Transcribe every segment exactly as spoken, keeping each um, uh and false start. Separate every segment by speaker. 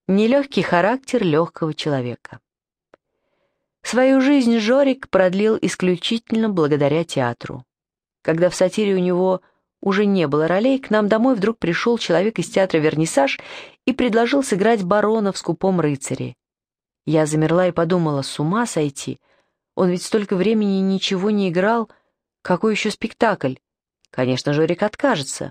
Speaker 1: Нелегкий характер легкого человека. Свою жизнь Жорик продлил исключительно благодаря театру. Когда в сатире у него уже не было ролей, к нам домой вдруг пришел человек из театра «Вернисаж» и предложил сыграть барона в «Скупом рыцаре». Я замерла и подумала, с ума сойти. Он ведь столько времени ничего не играл. Какой еще спектакль? Конечно, Жорик откажется.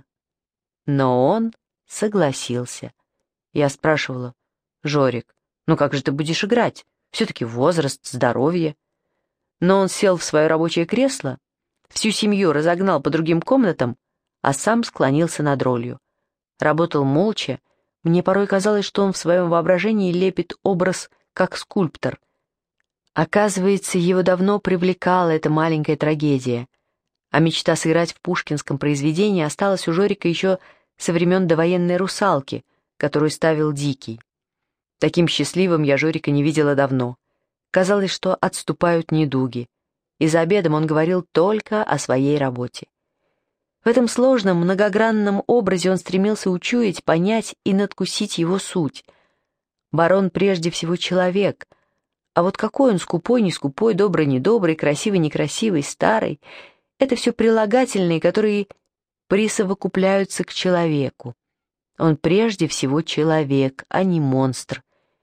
Speaker 1: Но он согласился. Я спрашивала: «Жорик, ну как же ты будешь играть? Все-таки возраст, здоровье». Но он сел в свое рабочее кресло, всю семью разогнал по другим комнатам, а сам склонился над ролью. Работал молча. Мне порой казалось, что он в своем воображении лепит образ как скульптор. Оказывается, его давно привлекала эта маленькая трагедия, а мечта сыграть в пушкинском произведении осталась у Жорика еще со времен довоенной «Русалки», которую ставил Дикий. Таким счастливым я Жорика не видела давно. Казалось, что отступают недуги, и за обедом он говорил только о своей работе. В этом сложном, многогранном образе он стремился учуять, понять и надкусить его суть. Барон прежде всего человек, а вот какой он скупой, не скупой, добрый, недобрый, красивый, некрасивый, старый — это все прилагательные, которые присовокупляются к человеку. Он прежде всего человек, а не монстр.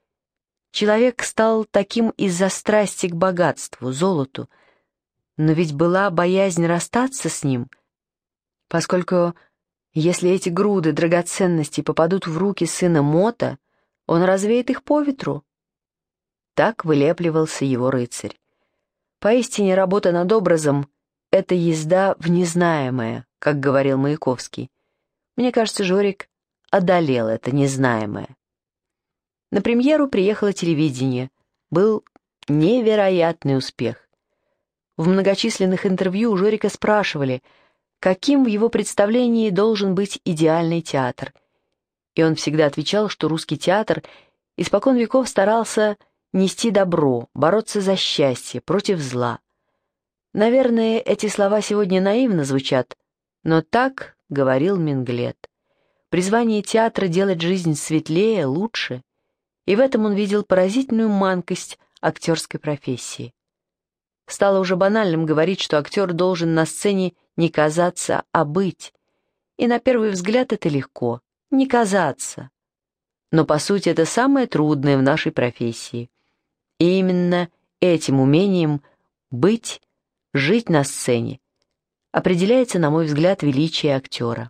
Speaker 1: Человек стал таким из-за страсти к богатству, золоту, но ведь была боязнь расстаться с ним, поскольку если эти груды драгоценностей попадут в руки сына Мота, он развеет их по ветру. Так вылепливался его рыцарь. Поистине работа над образом — это езда в незнаемое, как говорил Маяковский. Мне кажется, Жорик одолел это незнаемое. На премьеру приехало телевидение. Был невероятный успех. В многочисленных интервью у Жорика спрашивали, каким в его представлении должен быть идеальный театр. И он всегда отвечал, что русский театр испокон веков старался нести добро, бороться за счастье, против зла. Наверное, эти слова сегодня наивно звучат, но так говорил Минглет. Призвание театра — делать жизнь светлее, лучше, и в этом он видел поразительную манкость актерской профессии. Стало уже банальным говорить, что актер должен на сцене не казаться, а быть. И на первый взгляд это легко — не казаться. Но по сути это самое трудное в нашей профессии. И именно этим умением быть, жить на сцене определяется, на мой взгляд, величие актера.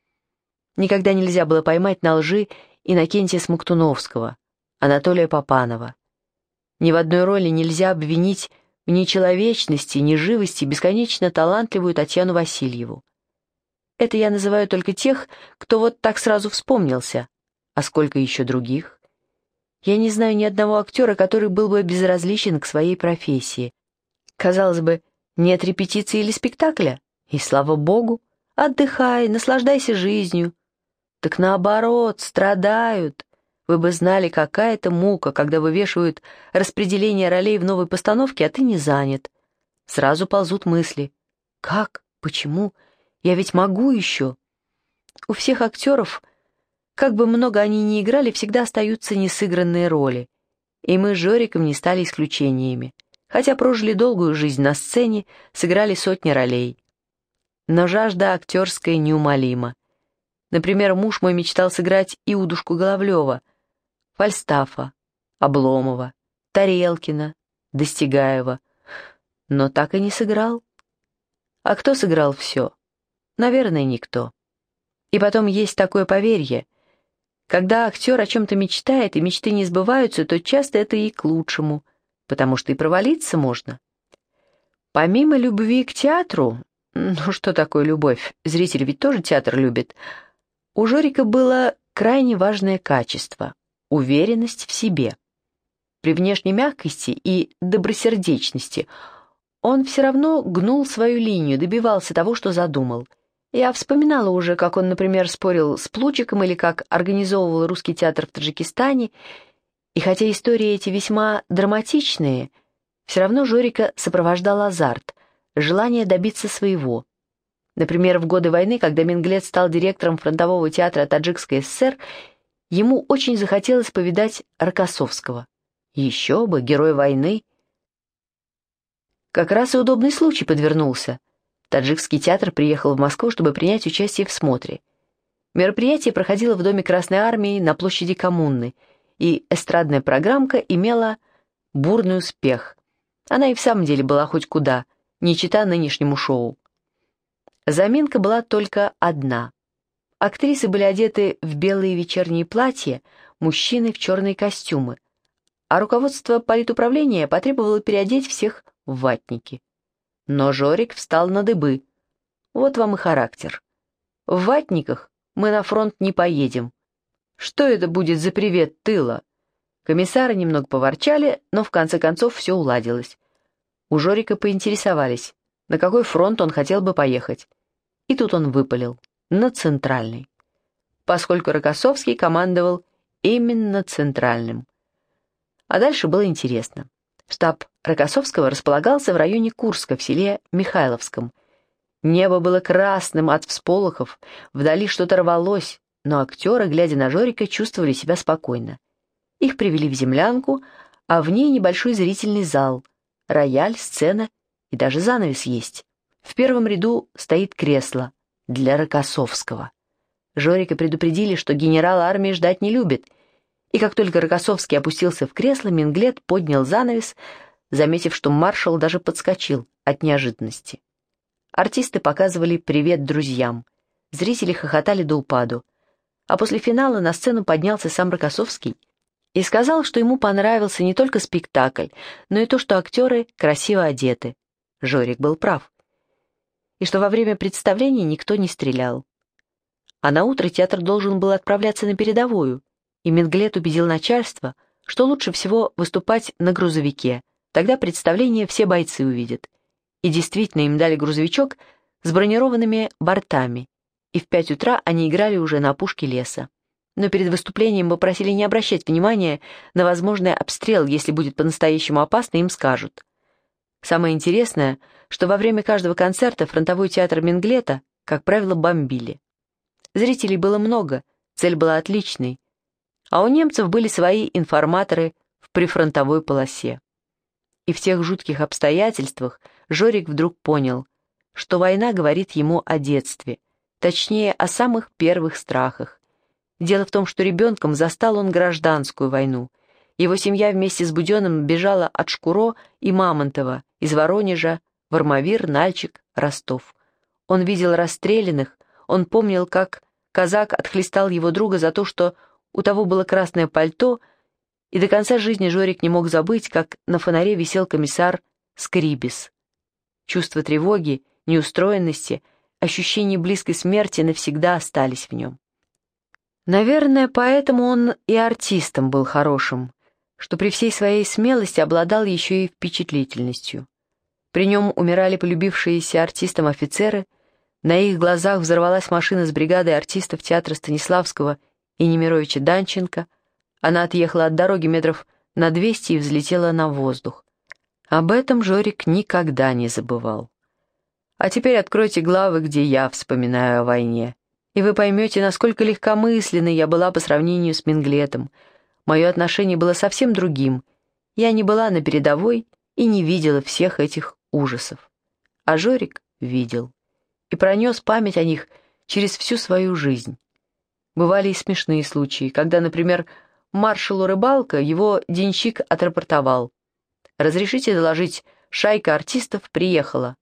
Speaker 1: Никогда нельзя было поймать на лжи Иннокентия Смоктуновского, Анатолия Папанова. Ни в одной роли нельзя обвинить в нечеловечности, неживости бесконечно талантливую Татьяну Васильеву. Это я называю только тех, кто вот так сразу вспомнился, а сколько еще других. Я не знаю ни одного актера, который был бы безразличен к своей профессии. Казалось бы, нет репетиции или спектакля, и слава богу, отдыхай, наслаждайся жизнью. Так наоборот, страдают. Вы бы знали, какая это мука, когда вывешивают распределение ролей в новой постановке, а ты не занят. Сразу ползут мысли. Как? Почему? Я ведь могу еще. У всех актеров, как бы много они ни играли, всегда остаются несыгранные роли. И мы с Жориком не стали исключениями. Хотя прожили долгую жизнь на сцене, сыграли сотни ролей. Но жажда актерская неумолима. Например, муж мой мечтал сыграть Иудушку Головлева, Фальстафа, Обломова, Тарелкина, Достигаева, но так и не сыграл. А кто сыграл все? Наверное, никто. И потом есть такое поверье. Когда актер о чем-то мечтает, и мечты не сбываются, то часто это и к лучшему, потому что и провалиться можно. Помимо любви к театру, ну что такое любовь, зритель ведь тоже театр любит, у Жорика было крайне важное качество — уверенность в себе. При внешней мягкости и добросердечности он все равно гнул свою линию, добивался того, что задумал. Я вспоминала уже, как он, например, спорил с Плучиком или как организовывал русский театр в Таджикистане, и хотя истории эти весьма драматичные, все равно Жорика сопровождал азарт, желание добиться своего. Например, в годы войны, когда Минглет стал директором фронтового театра Таджикской ССР, Ему очень захотелось повидать Рокоссовского. Еще бы, герой войны. Как раз и удобный случай подвернулся. Таджикский театр приехал в Москву, чтобы принять участие в смотре. Мероприятие проходило в Доме Красной Армии на площади Коммуны, и эстрадная программка имела бурный успех. Она и в самом деле была хоть куда, не чита нынешнему шоу. Заминка была только одна. Актрисы были одеты в белые вечерние платья, мужчины в черные костюмы, а руководство политуправления потребовало переодеть всех в ватники. Но Жорик встал на дыбы. Вот вам и характер. В ватниках мы на фронт не поедем. Что это будет за привет тыла? Комиссары немного поворчали, но в конце концов все уладилось. У Жорика поинтересовались, на какой фронт он хотел бы поехать. И тут он выпалил: на центральный. Поскольку Рокоссовский командовал именно центральным. А дальше было интересно. Штаб Рокоссовского располагался в районе Курска, в селе Михайловском. Небо было красным от всполохов, вдали что-то рвалось, но актеры, глядя на Жорика, чувствовали себя спокойно. Их привели в землянку, а в ней небольшой зрительный зал, рояль, сцена и даже занавес есть. В первом ряду стоит кресло для Рокоссовского. Жорика предупредили, что генерал армии ждать не любит, и как только Рокоссовский опустился в кресло, Минглет поднял занавес, заметив, что маршал даже подскочил от неожиданности. Артисты показывали привет друзьям, зрители хохотали до упаду, а после финала на сцену поднялся сам Рокоссовский и сказал, что ему понравился не только спектакль, но и то, что актеры красиво одеты. Жорик был прав. И что во время представления никто не стрелял. А на утро театр должен был отправляться на передовую, и Минглет убедил начальство, что лучше всего выступать на грузовике, тогда представление все бойцы увидят. И действительно им дали грузовичок с бронированными бортами, и в пять утра они играли уже на опушке леса. Но перед выступлением попросили не обращать внимания на возможный обстрел, если будет по-настоящему опасно, им скажут. Самое интересное, что во время каждого концерта фронтовой театр Минглета, как правило, бомбили. Зрителей было много, цель была отличной, а у немцев были свои информаторы в прифронтовой полосе. И в тех жутких обстоятельствах Жорик вдруг понял, что война говорит ему о детстве, точнее, о самых первых страхах. Дело в том, что ребенком застал он гражданскую войну. Его семья вместе с Буденным бежала от Шкуро и Мамонтова, из Воронежа, в Армавир, Нальчик, Ростов. Он видел расстрелянных, он помнил, как казак отхлестал его друга за то, что у того было красное пальто, и до конца жизни Жорик не мог забыть, как на фонаре висел комиссар Скрибис. Чувство тревоги, неустроенности, ощущение близкой смерти навсегда остались в нем. Наверное, поэтому он и артистом был хорошим, что при всей своей смелости обладал еще и впечатлительностью. При нем умирали полюбившиеся артистам офицеры, на их глазах взорвалась машина с бригадой артистов театра Станиславского и Немировича Данченко, она отъехала от дороги метров на двести и взлетела на воздух. Об этом Жорик никогда не забывал. А теперь откройте главы, где я вспоминаю о войне, и вы поймете, насколько легкомысленной я была по сравнению с Минглетом. Мое отношение было совсем другим. Я не была на передовой и не видела всех этих ужасов. А Жорик видел и пронес память о них через всю свою жизнь. Бывали и смешные случаи, когда, например, маршалу Рыбалко его денщик отрапортовал: «Разрешите доложить, шайка артистов приехала».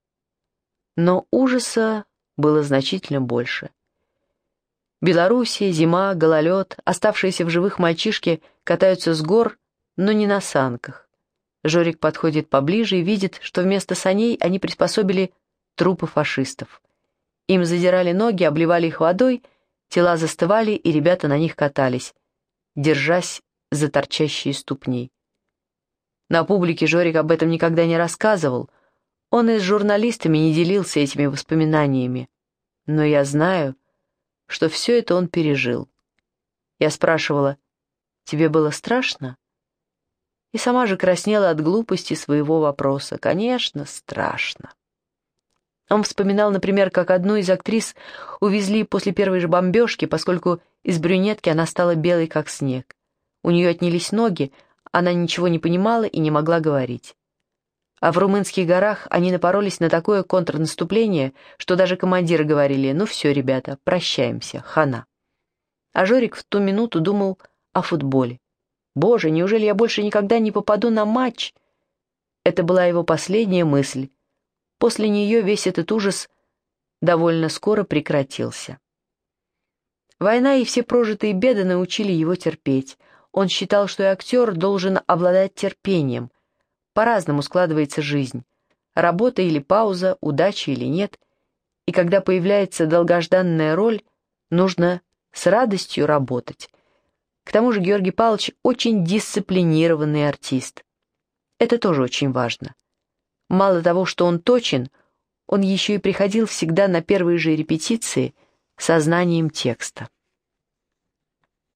Speaker 1: Но ужаса было значительно больше. Белоруссия, зима, гололед, оставшиеся в живых мальчишки катаются с гор, но не на санках. Жорик подходит поближе и видит, что вместо саней они приспособили трупы фашистов. Им задирали ноги, обливали их водой, тела застывали, и ребята на них катались, держась за торчащие ступни. На публике Жорик об этом никогда не рассказывал, он и с журналистами не делился этими воспоминаниями. Но я знаю, что все это он пережил. Я спрашивала: «Тебе было страшно?» И сама же краснела от глупости своего вопроса. Конечно, страшно. Он вспоминал, например, как одну из актрис увезли после первой же бомбежки, поскольку из брюнетки она стала белой, как снег. У нее отнялись ноги, она ничего не понимала и не могла говорить. А в румынских горах они напоролись на такое контрнаступление, что даже командиры говорили: «Ну все, ребята, прощаемся, хана». А Жорик в ту минуту думал о футболе. «Боже, неужели я больше никогда не попаду на матч?» Это была его последняя мысль. После нее весь этот ужас довольно скоро прекратился. Война и все прожитые беды научили его терпеть. Он считал, что и актер должен обладать терпением. По-разному складывается жизнь. Работа или пауза, удача или нет. И когда появляется долгожданная роль, нужно с радостью работать. К тому же Георгий Павлович очень дисциплинированный артист. Это тоже очень важно. Мало того, что он точен, он еще и приходил всегда на первые же репетиции со знанием текста.